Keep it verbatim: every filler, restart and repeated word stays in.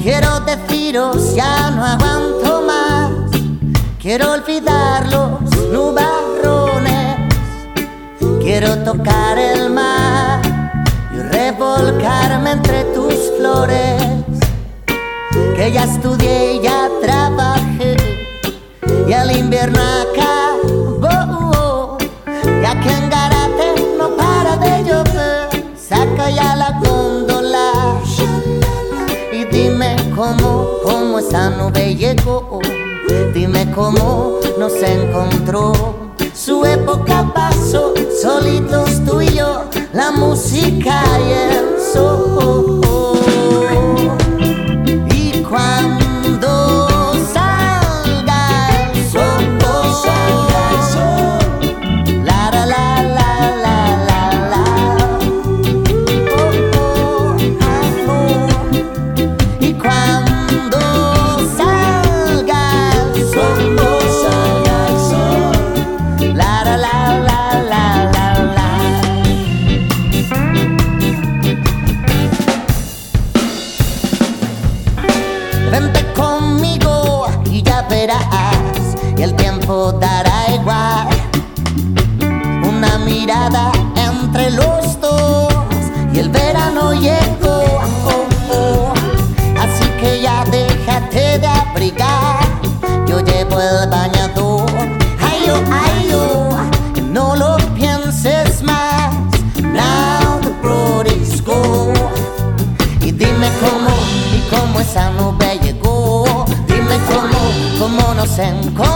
Quiero deciros, ya no aguanto más. Quiero olvidar los nubarrones. Quiero tocar el mar y revolcarme entre tus flores. Que ya estudié y ya trabajé y el invierno acabó. Ya que en Garate no para de llover, saca ya la góndola y dime cómo, cómo esa nube llegó. Dime cómo nos encontró. Su época pasó, solitos tú y yo, la música y el sol. Y cuando salga el sol, la la la la la la la, oh, oh, ah, oh. Y cuando salga el sol, la la la la la la la. Vente conmigo y ya verás, y el tiempo dará igual. Una mirada entre los dos y el verano llegó, oh, oh. Así que ya déjate de abrigar, yo llevo el bañador. Ay yo, ay yo, no lo pienses más. Now the road is gone. Y dime cómo, y cómo esa nube llegó. Dime cómo, cómo nos encontramos.